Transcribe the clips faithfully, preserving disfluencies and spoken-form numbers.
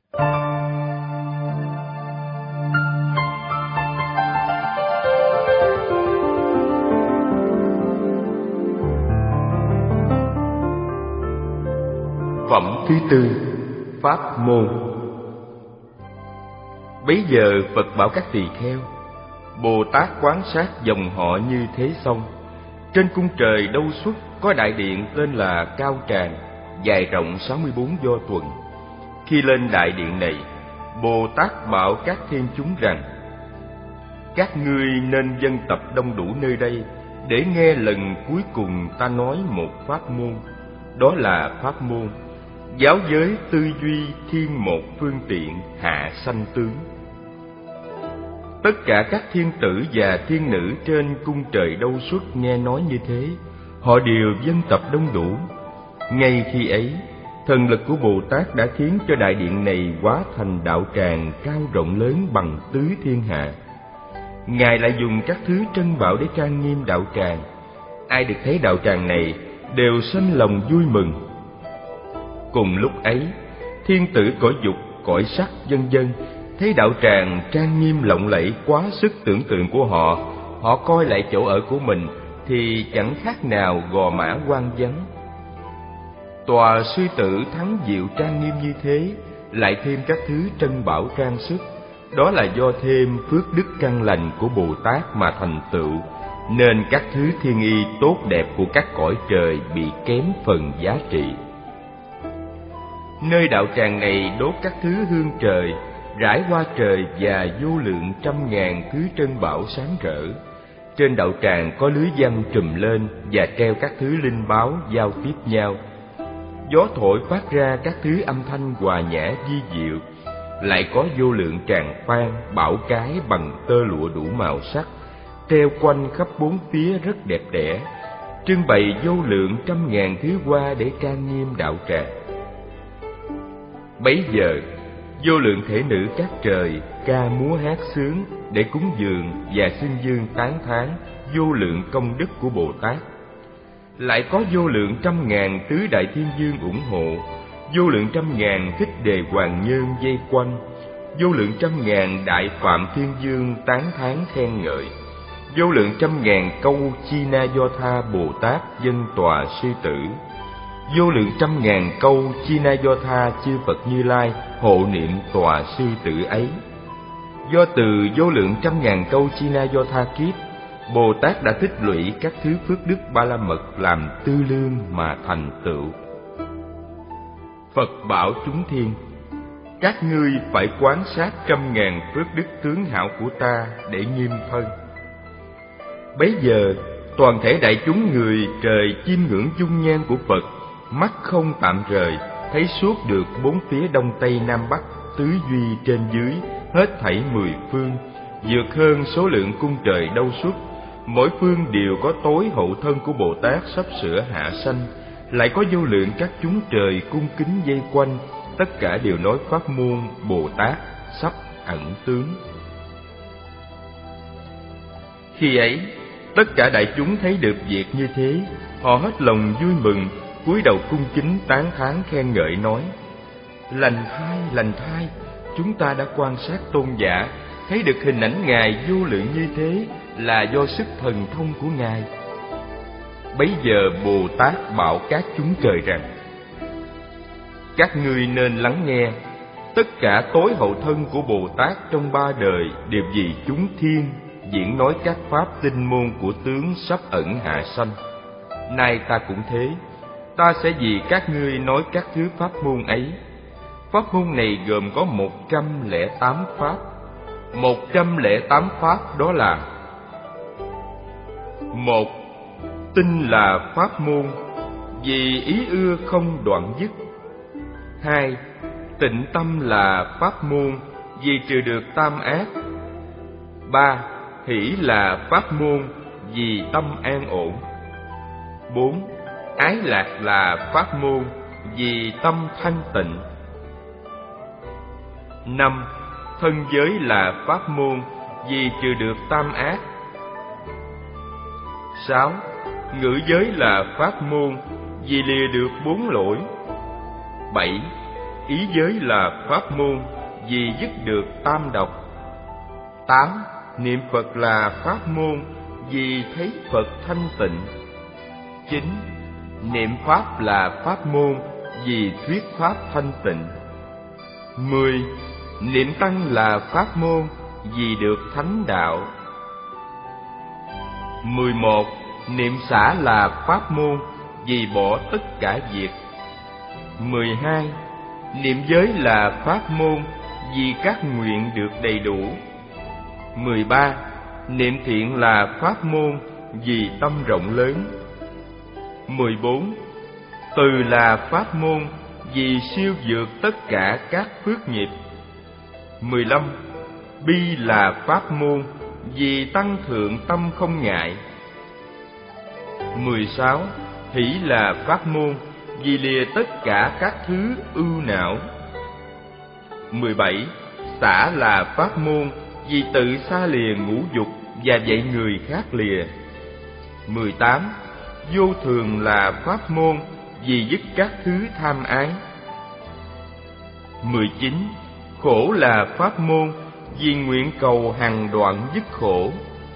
Phẩm thứ tư, Pháp môn. Bấy giờ Phật bảo các tỳ kheo: Bồ Tát quán sát dòng họ như thế xong. Trên cung trời đâu xuất có đại điện tên là Cao Tràng, dài rộng sáu mươi bốn do tuần. Khi lên đại điện này, Bồ Tát bảo các thiên chúng rằng: Các ngươi nên dân tập đông đủ nơi đây để nghe lần cuối cùng ta nói một pháp môn. Đó là pháp môn giáo giới tư duy thiên một phương tiện hạ sanh tướng. Tất cả các thiên tử và thiên nữ trên cung trời đâu xuất nghe nói như thế, họ đều dân tập đông đủ. Ngay khi ấy, thần lực của Bồ Tát đã khiến cho đại điện này hóa thành đạo tràng cao rộng lớn bằng tứ thiên hạ. Ngài lại dùng các thứ trân bảo để trang nghiêm đạo tràng. Ai được thấy đạo tràng này đều sanh lòng vui mừng. Cùng lúc ấy, thiên tử cõi dục, cõi sắc vân vân thấy đạo tràng trang nghiêm lộng lẫy quá sức tưởng tượng của họ, họ coi lại chỗ ở của mình thì chẳng khác nào gò mã hoang vắng. Tòa sư tử thắng diệu trang nghiêm như thế, lại thêm các thứ trân bảo trang sức, đó là do thêm phước đức căn lành của Bồ Tát mà thành tựu, nên các thứ thiên y tốt đẹp của các cõi trời bị kém phần giá trị. Nơi đạo tràng này đốt các thứ hương trời, rải hoa trời và vô lượng trăm ngàn thứ trân bảo sáng rỡ. Trên đạo tràng có lưới văn trùm lên và treo các thứ linh báo giao tiếp nhau. Gió thổi phát ra các thứ âm thanh hòa nhã vi diệu. Lại có vô lượng tràng phan, bảo cái bằng tơ lụa đủ màu sắc, treo quanh khắp bốn phía rất đẹp đẽ, trưng bày vô lượng trăm ngàn thứ hoa để trang nghiêm đạo tràng. Bấy giờ, vô lượng thể nữ các trời ca múa hát sướng để cúng dường và xưng dương tán thán vô lượng công đức của Bồ Tát. Lại có vô lượng trăm ngàn tứ đại thiên vương ủng hộ, vô lượng trăm ngàn thích đề hoàng nhân vây quanh, vô lượng trăm ngàn đại phạm thiên vương tán thán khen ngợi, vô lượng trăm ngàn câu chi na do tha Bồ Tát dân tòa sư tử, vô lượng trăm ngàn câu chi na do tha chư Phật Như Lai hộ niệm tòa sư tử ấy. Do từ vô lượng trăm ngàn câu chi na do tha kiếp, Bồ Tát đã tích lũy các thứ phước đức ba la mật làm tư lương mà thành tựu. Phật bảo chúng thiên: Các ngươi phải quán sát trăm ngàn phước đức tướng hảo của ta để nghiêm thân. Bấy giờ toàn thể đại chúng người trời chiêm ngưỡng dung nhan của Phật, mắt không tạm rời, thấy suốt được bốn phía đông tây nam bắc, tứ duy trên dưới, hết thảy mười phương, vượt hơn số lượng cung trời đâu xuất. Mỗi phương đều có tối hậu thân của Bồ Tát sắp sửa hạ sanh, lại có vô lượng các chúng trời cung kính vây quanh, tất cả đều nói pháp môn Bồ Tát sắp ẩn tướng. Khi ấy, tất cả đại chúng thấy được việc như thế, họ hết lòng vui mừng, cúi đầu cung kính tán thán khen ngợi nói: Lành thay, lành thay, chúng ta đã quan sát tôn giả, thấy được hình ảnh Ngài vô lượng như thế là do sức thần thông của Ngài. Bấy giờ Bồ Tát bảo các chúng trời rằng: Các ngươi nên lắng nghe, tất cả tối hậu thân của Bồ Tát trong ba đời đều vì chúng thiên diễn nói các pháp tinh môn của tướng sắp ẩn hạ sanh. Nay ta cũng thế, ta sẽ vì các ngươi nói các thứ pháp môn ấy. Pháp môn này gồm có một trăm lẻ tám pháp. Một trăm lẻ tám pháp đó là: một, tinh là pháp môn, vì ý ưa không đoạn dứt. Hai, tịnh tâm là pháp môn, vì trừ được tam ác. Ba, hỷ là pháp môn, vì tâm an ổn. Bốn, ái lạc là pháp môn, vì tâm thanh tịnh. Năm, thân giới là pháp môn, vì trừ được tam ác. Sáu, ngữ giới là pháp môn, vì lìa được bốn lỗi. Bảy, ý giới là pháp môn, vì dứt được tam độc. Tám. Niệm Phật là pháp môn, vì thấy Phật thanh tịnh. Chín. Niệm Pháp là pháp môn, vì thuyết Pháp thanh tịnh. Mười. Niệm Tăng là pháp môn, vì được thánh đạo. Mười một. Niệm xả là pháp môn, vì bỏ tất cả việc. Mười hai. Niệm giới là pháp môn, vì các nguyện được đầy đủ. Mười ba. Niệm thiện là pháp môn, vì tâm rộng lớn. Mười bốn. Từ là pháp môn, vì siêu vượt tất cả các phước nghiệp. Mười lăm. Bi là pháp môn, vì tăng thượng tâm không ngại. Mười sáu. Hỷ là pháp môn, vì lìa tất cả các thứ ưu não. Mười bảy. Xả là pháp môn, vì tự xa lìa ngũ dục và dạy người khác lìa. Mười tám. Vô thường là pháp môn, vì dứt các thứ tham ái. Mười chín. Khổ là pháp môn, vì nguyện cầu hằng đoạn dứt khổ.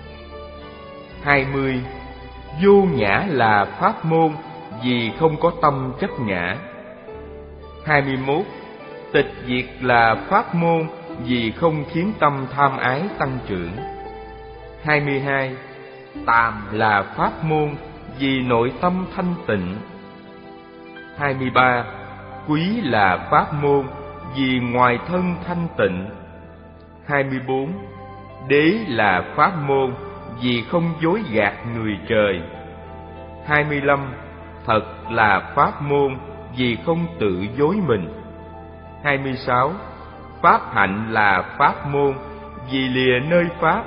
Hai mươi. Vô ngã là pháp môn, vì không có tâm chấp ngã. Hai mươi mốt. Tịch diệt là pháp môn, vì không khiến tâm tham ái tăng trưởng. Hai mươi hai. Tàm là pháp môn, vì nội tâm thanh tịnh. Hai mươi ba. Quý là pháp môn, vì ngoài thân thanh tịnh. Hai mươi bốn. Đế là pháp môn, vì không dối gạt người trời. Hai mươi lăm. Thật là pháp môn, vì không tự dối mình. Hai mươi sáu. Pháp hạnh là pháp môn, vì lìa nơi pháp.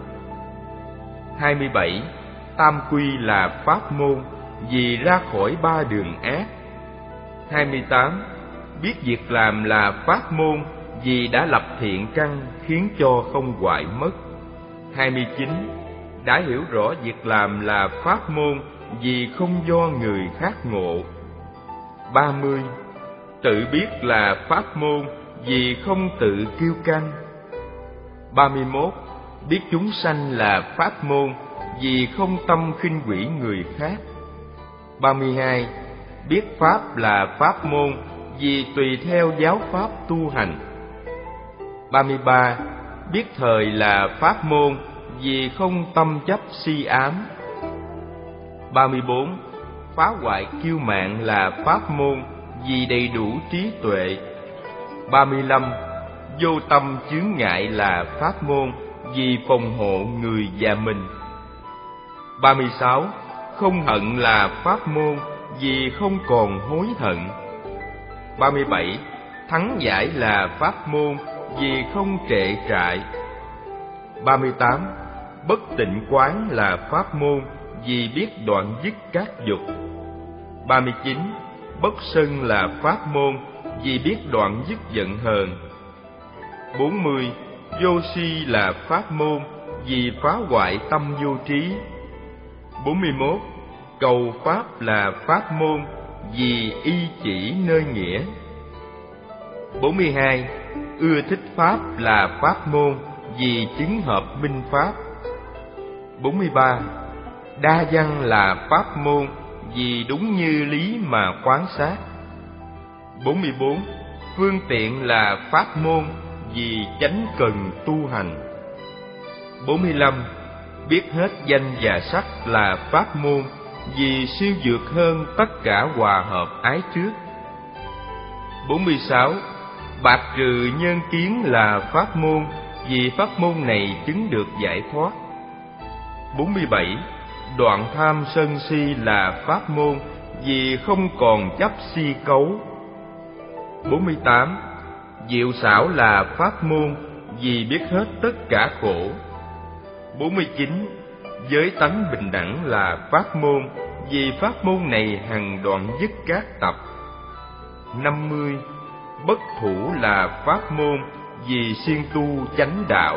Hai mươi bảy. Tam quy là pháp môn, vì ra khỏi ba đường ác. Hai mươi tám. Biết việc làm là pháp môn, vì đã lập thiện căn, khiến cho không hoại mất. Hai mươi chín. Đã hiểu rõ việc làm là pháp môn, vì không do người khác ngộ. Ba mươi. Tự biết là pháp môn, vì không tự kiêu căng. Ba mươi mốt. Biết chúng sanh là pháp môn, vì không tâm khinh quỷ người khác. Ba mươi hai. Biết pháp là pháp môn, vì tùy theo giáo pháp tu hành. Ba mươi ba. Biết thời là pháp môn, vì không tâm chấp si ám. Ba mươi bốn. Phá hoại kiêu mạn là pháp môn, vì đầy đủ trí tuệ. Ba mươi lăm. Vô tâm chướng ngại là pháp môn, vì phòng hộ người và mình. Ba mươi sáu. Không hận là pháp môn, vì không còn hối hận. Ba mươi bảy. Thắng giải là pháp môn, vì không trệ trại. Ba mươi tám. Bất tịnh quán là pháp môn, vì biết đoạn dứt các dục. Ba mươi chín. Bất sân là pháp môn, vì biết đoạn dứt giận hờn. Bốn mươi. Vô si là pháp môn, vì phá hoại tâm vô trí. Bốn mươi mốt. Cầu pháp là pháp môn, vì y chỉ nơi nghĩa. Bốn mươi hai. Ưa thích pháp là pháp môn, vì chứng hợp minh pháp. Bốn mươi ba. Đa văn là pháp môn, vì đúng như lý mà quán sát. Bốn mươi bốn. Phương tiện là pháp môn, vì chánh cần tu hành. Bốn mươi lăm. Biết hết danh và sắc là pháp môn, vì siêu vượt hơn tất cả hòa hợp ái trước. Bốn mươi sáu. Bạc trừ nhân kiến là pháp môn, vì pháp môn này chứng được giải thoát. Bốn mươi bảy. Đoạn tham sân si là pháp môn, vì không còn chấp si cấu. Bốn mươi tám. Diệu xảo là pháp môn, vì biết hết tất cả khổ. Bốn mươi chín. Giới tánh bình đẳng là pháp môn, vì pháp môn này hằng đoạn dứt các tập. Năm mươi. Bất thủ là pháp môn, vì siêng tu chánh đạo.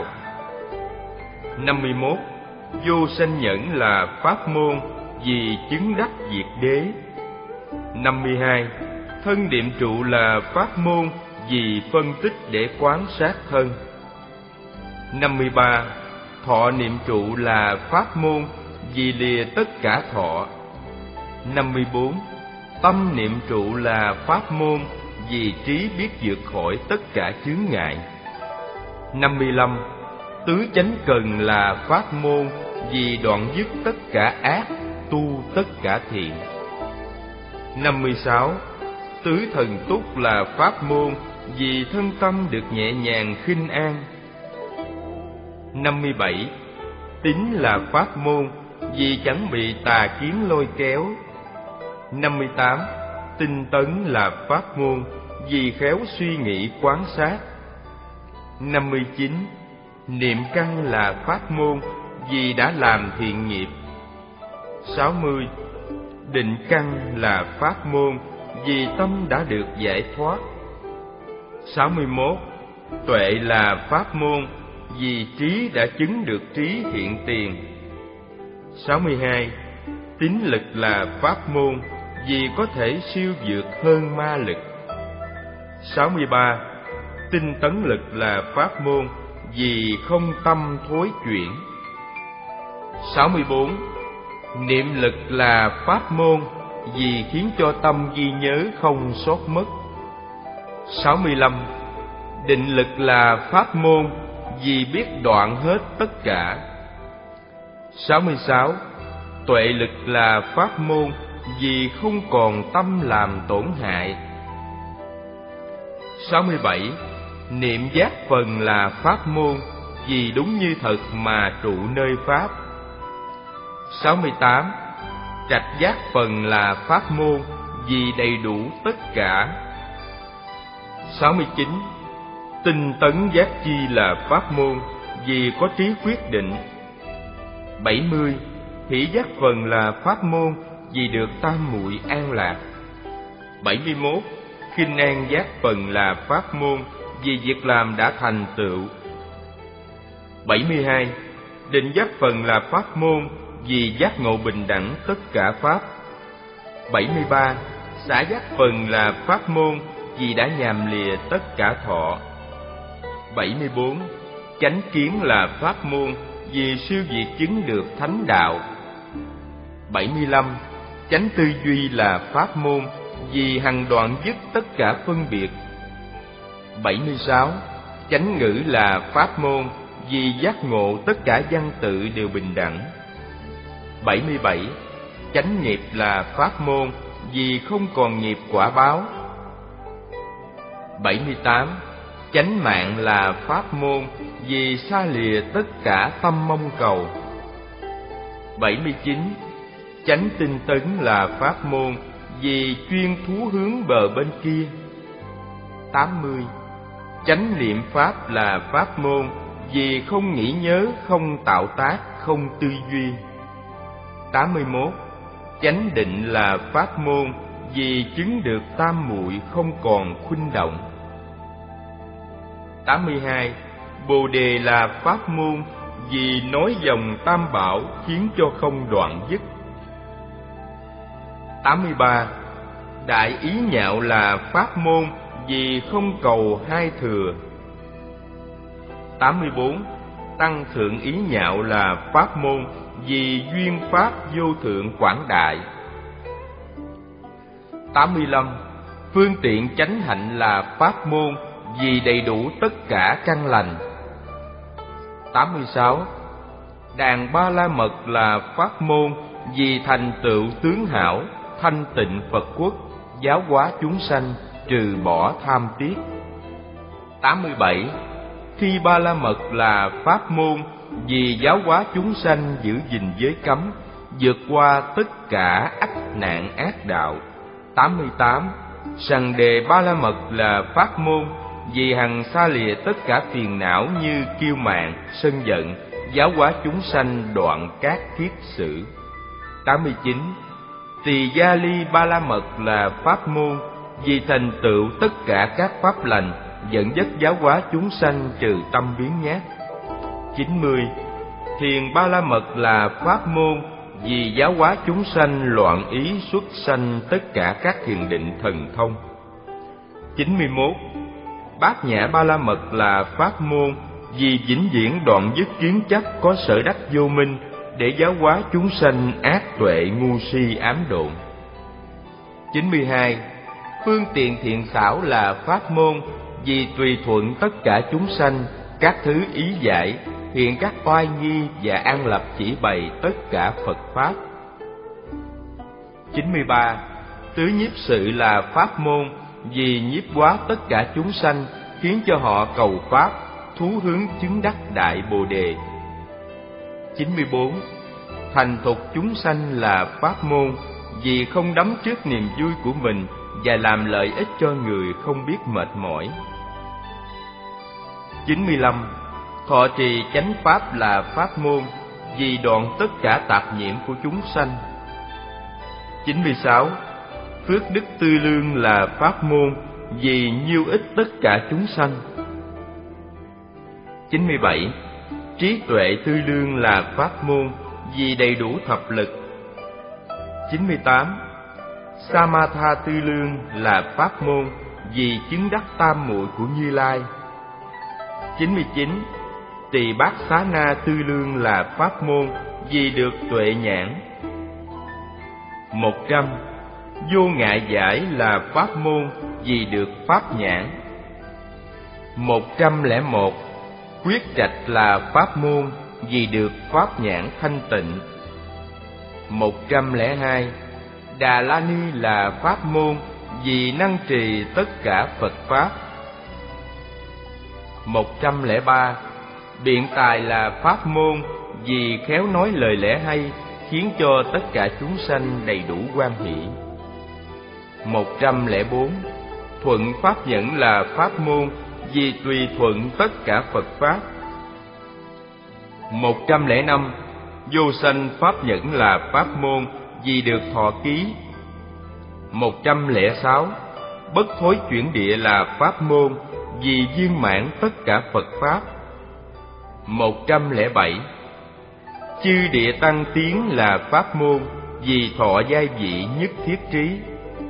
Năm mươi mốt. Vô sanh nhẫn là pháp môn, vì chứng đắc diệt đế. Năm mươi hai. thân niệm trụ là pháp môn vì phân tích để quán sát thân. năm mươi ba. Thọ niệm trụ là pháp môn vì lìa tất cả thọ. năm mươi bốn. Tâm niệm trụ là pháp môn vì trí biết vượt khỏi tất cả chướng ngại. năm mươi lăm. Tứ chánh cần là pháp môn vì đoạn dứt tất cả ác, tu tất cả thiện. năm mươi sáu. Tứ thần túc là pháp môn vì thân tâm được nhẹ nhàng khinh an. năm mươi bảy. Tín là pháp môn vì chẳng bị tà kiến lôi kéo. năm mươi tám. Tinh tấn là pháp môn vì khéo suy nghĩ quán sát. năm mươi chín. Niệm căn là pháp môn vì đã làm thiện nghiệp. sáu mươi. Định căn là pháp môn vì tâm đã được giải thoát. sáu mươi mốt. Tuệ là pháp môn vì trí đã chứng được trí hiện tiền. sáu mươi hai. Tín lực là pháp môn vì có thể siêu vượt hơn ma lực. sáu mươi ba. Tinh tấn lực là pháp môn vì không tâm thối chuyển. sáu mươi bốn. Niệm lực là pháp môn vì khiến cho tâm ghi nhớ không sót mất. sáu mươi lăm. Định lực là pháp môn vì biết đoạn hết tất cả. sáu mươi sáu. Tuệ lực là pháp môn vì không còn tâm làm tổn hại. sáu mươi bảy. Niệm giác phần là pháp môn vì đúng như thật mà trụ nơi pháp. sáu mươi tám. Trạch giác phần là pháp môn vì đầy đủ tất cả. sáu mươi chín. Tinh tấn giác chi là pháp môn vì có trí quyết định. bảy mươi. Hỷ giác phần là pháp môn vì được tam muội an lạc. bảy mươi mốt. Khinh an giác phần là pháp môn vì việc làm đã thành tựu. bảy mươi hai. Định giác phần là pháp môn vì giác ngộ bình đẳng tất cả pháp. bảy mươi ba. Xả giác phần là pháp môn vì đã nhàm lìa tất cả thọ. bảy mươi bốn. Chánh kiến là pháp môn vì siêu việt chứng được thánh đạo. bảy mươi lăm. Chánh tư duy là pháp môn vì hằng đoạn dứt tất cả phân biệt. bảy mươi sáu. Chánh ngữ là pháp môn vì giác ngộ tất cả văn tự đều bình đẳng. bảy mươi bảy. Chánh nghiệp là pháp môn vì không còn nghiệp quả báo. bảy mươi tám. Chánh mạng là pháp môn vì xa lìa tất cả tâm mong cầu. bảy mươi chín. Chánh tinh tấn là pháp môn vì chuyên thú hướng bờ bên kia. tám mươi. Chánh niệm pháp là pháp môn vì không nghĩ nhớ, không tạo tác, không tư duy. tám mươi mốt. Chánh định là pháp môn vì chứng được tam muội không còn khuynh động. tám mươi hai. Bồ đề là pháp môn vì nói dòng tam bảo khiến cho không đoạn dứt. tám mươi ba. Đại ý nhạo là pháp môn vì không cầu hai thừa. tám mươi bốn. Tăng thượng ý nhạo là pháp môn vì duyên pháp vô thượng quảng đại. tám mươi lăm. Phương tiện chánh hạnh là pháp môn vì đầy đủ tất cả căn lành. tám mươi sáu. Đàn ba la mật là pháp môn vì thành tựu tướng hảo, thanh tịnh Phật quốc, giáo hóa chúng sanh, trừ bỏ tham tiếc. tám mươi bảy. Khi ba la mật là pháp môn vì giáo hóa chúng sanh giữ gìn giới cấm, vượt qua tất cả ách nạn ác đạo. tám mươi tám. Sằng đề ba la mật là pháp môn vì hằng xa lìa tất cả phiền não như kiêu mạn, sân giận, giáo hóa chúng sanh đoạn các kiết sử. tám mươi chín. Tỳ gia ly ba la mật là pháp môn vì thành tựu tất cả các pháp lành, dẫn dắt giáo hóa chúng sanh trừ tâm biến nhát. chín mươi. Thiền ba la mật là pháp môn vì giáo hóa chúng sanh loạn ý, xuất sanh tất cả các thiền định thần thông. chín mươi mốt. Bát nhã ba la mật là pháp môn vì vĩnh viễn đoạn dứt kiến chấp có sở đắc vô minh, để giáo hóa chúng sanh ác tuệ ngu si ám độn. chín mươi hai. Phương tiện thiện xảo là pháp môn vì tùy thuận tất cả chúng sanh, các thứ ý giải, hiện các oai nghi và an lập chỉ bày tất cả Phật Pháp. chín mươi ba. Tứ nhiếp sự là pháp môn vì nhiếp hóa tất cả chúng sanh, khiến cho họ cầu Pháp, thú hướng chứng đắc Đại Bồ Đề. chín mươi bốn. Thành thục chúng sanh là pháp môn vì không đắm trước niềm vui của mình và làm lợi ích cho người không biết mệt mỏi. chín mươi lăm. Thọ trì chánh pháp là pháp môn vì đoạn tất cả tạp nhiễm của chúng sanh. chín mươi sáu. Phước đức tư lương là pháp môn vì nhiêu ích tất cả chúng sanh. chín mươi bảy. Trí tuệ tư lương là pháp môn vì đầy đủ thập lực. chín mươi tám. Samatha tư lương là pháp môn vì chứng đắc tam muội của Như Lai. chín mươi chín. Tỳ bát xá na tư lương là pháp môn vì được tuệ nhãn. một trăm. Vô ngại giải là pháp môn vì được pháp nhãn. một trăm lẻ một. Quyết trạch là pháp môn vì được pháp nhãn thanh tịnh. một trăm lẻ hai. Đà La Ni là pháp môn vì năng trì tất cả Phật Pháp. một trăm lẻ ba. Biện tài là pháp môn vì khéo nói lời lẽ hay, khiến cho tất cả chúng sanh đầy đủ hoan hỷ. một trăm lẻ bốn. Thuận pháp nhẫn là pháp môn vì tùy thuận tất cả Phật Pháp. một trăm lẻ năm. Vô sanh pháp nhẫn là pháp môn vì được thọ ký. một trăm lẻ sáu. Bất thối chuyển địa là pháp môn vì viên mãn tất cả Phật Pháp. một trăm lẻ bảy. Chư địa tăng tiến là pháp môn vì thọ giai vị nhất thiết trí.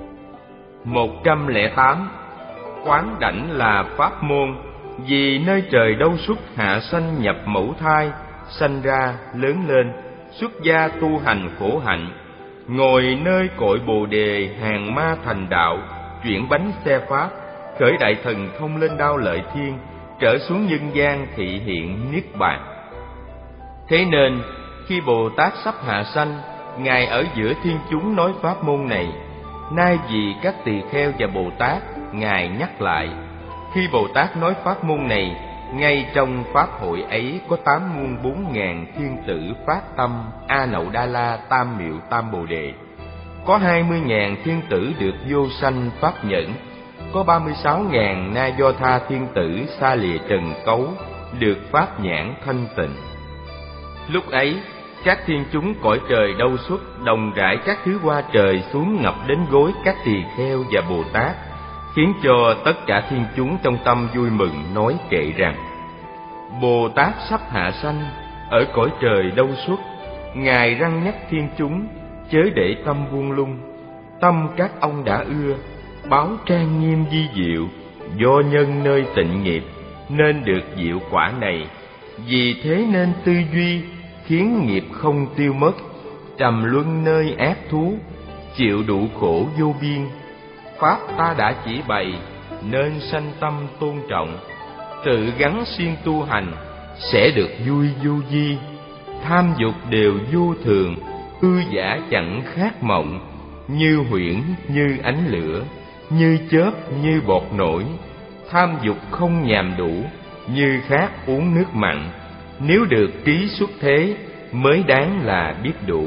một trăm lẻ tám. Quán đảnh là pháp môn vì nơi trời đâu xuất hạ sanh nhập mẫu thai, sanh ra lớn lên, xuất gia tu hành khổ hạnh, ngồi nơi cội bồ đề hàng ma thành đạo, chuyển bánh xe pháp, khởi đại thần thông lên đao lợi thiên, trở xuống nhân gian thị hiện niết bàn. Thế nên khi Bồ Tát sắp hạ sanh, Ngài ở giữa thiên chúng nói pháp môn này. Nay vì các tỳ kheo và Bồ Tát, Ngài nhắc lại. Khi Bồ Tát nói pháp môn này, ngay trong pháp hội ấy có tám muôn bốn ngàn thiên tử phát tâm A Nậu Đa La Tam Miệu Tam Bồ Đề. Có hai mươi ngàn thiên tử được vô sanh pháp nhẫn. Có ba mươi sáu ngàn Na Do Tha thiên tử xa lìa trần cấu, được pháp nhãn thanh tịnh. Lúc ấy, các thiên chúng cõi trời đâu xuất đồng rải các thứ hoa trời xuống ngập đến gối các tỳ kheo và Bồ Tát, khiến cho tất cả thiên chúng trong tâm vui mừng nói kệ rằng: Bồ Tát sắp hạ sanh, ở cõi trời đâu xuất, Ngài răn nhắc thiên chúng chớ để tâm buông lung. Tâm các ông đã ưa, báo trang nghiêm vi diệu, do nhân nơi tịnh nghiệp nên được diệu quả này. Vì thế nên tư duy khiến nghiệp không tiêu mất, trầm luân nơi ác thú, chịu đủ khổ vô biên. Pháp ta đã chỉ bày nên sanh tâm tôn trọng, tự gắn siêng tu hành sẽ được vui vô vi. Tham dục đều vô thường, hư giả chẳng khác mộng, như huyễn như ánh lửa, như chớp như bọt nổi. Tham dục không nhàm đủ, như khát uống nước mặn. Nếu được trí xuất thế mới đáng là biết đủ.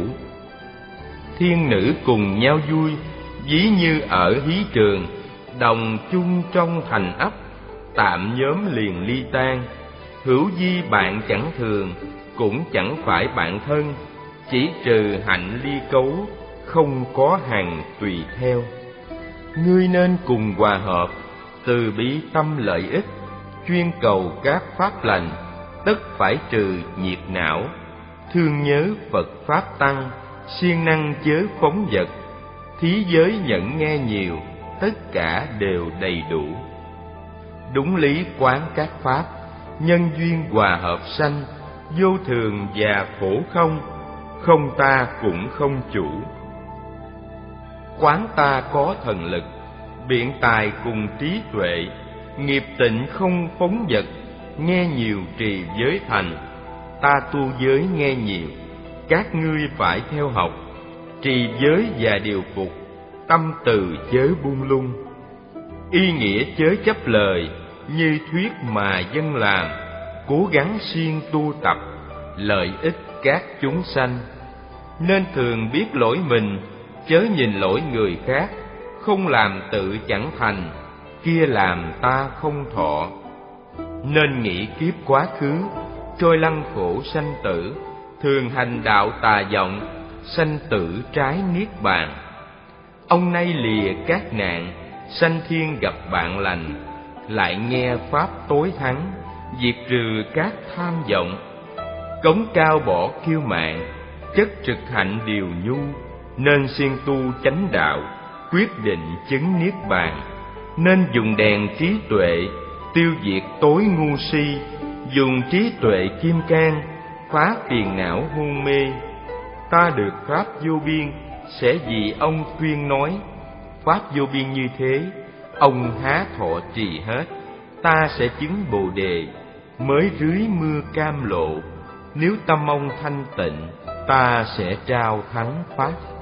Thiên nữ cùng nhau vui, ví như ở hí trường, đồng chung trong thành ấp, tạm nhóm liền ly tan. Hữu di bạn chẳng thường, cũng chẳng phải bạn thân, chỉ trừ hạnh ly cấu, không có hằng tùy theo. Ngươi nên cùng hòa hợp, từ bi tâm lợi ích, chuyên cầu các pháp lành, tất phải trừ nhiệt não. Thương nhớ Phật Pháp Tăng, siêng năng chớ phóng vật. Thí giới nhẫn nghe nhiều, tất cả đều đầy đủ. Đúng lý quán các pháp, nhân duyên hòa hợp sanh, vô thường và khổ không, không ta cũng không chủ. Quán ta có thần lực, biện tài cùng trí tuệ, nghiệp tịnh không phóng dật, nghe nhiều trì giới thành. Ta tu giới nghe nhiều, các ngươi phải theo học, trì giới và điều phục, tâm từ chớ buông lung. Y nghĩa chớ chấp lời, như thuyết mà dân làm, cố gắng siêng tu tập, lợi ích các chúng sanh. Nên thường biết lỗi mình, chớ nhìn lỗi người khác, không làm tự chẳng thành, kia làm ta không thọ. Nên nghĩ kiếp quá khứ, trôi lăn khổ sanh tử, thường hành đạo tà vọng, sanh tử trái niết bàn. Ông nay lìa các nạn, sanh thiên gặp bạn lành, lại nghe pháp tối thắng, diệt trừ các tham vọng. Cống cao bỏ kiêu mạn, chất trực hạnh điều nhu, nên siêng tu chánh đạo, quyết định chứng niết bàn. Nên dùng đèn trí tuệ, tiêu diệt tối ngu si, dùng trí tuệ kim cang, phá phiền não hôn mê. Ta được pháp vô biên, sẽ vì ông tuyên nói. Pháp vô biên như thế, ông há thọ trì hết. Ta sẽ chứng bồ đề, mới rưới mưa cam lộ. Nếu tâm ông thanh tịnh, ta sẽ trao thắng pháp.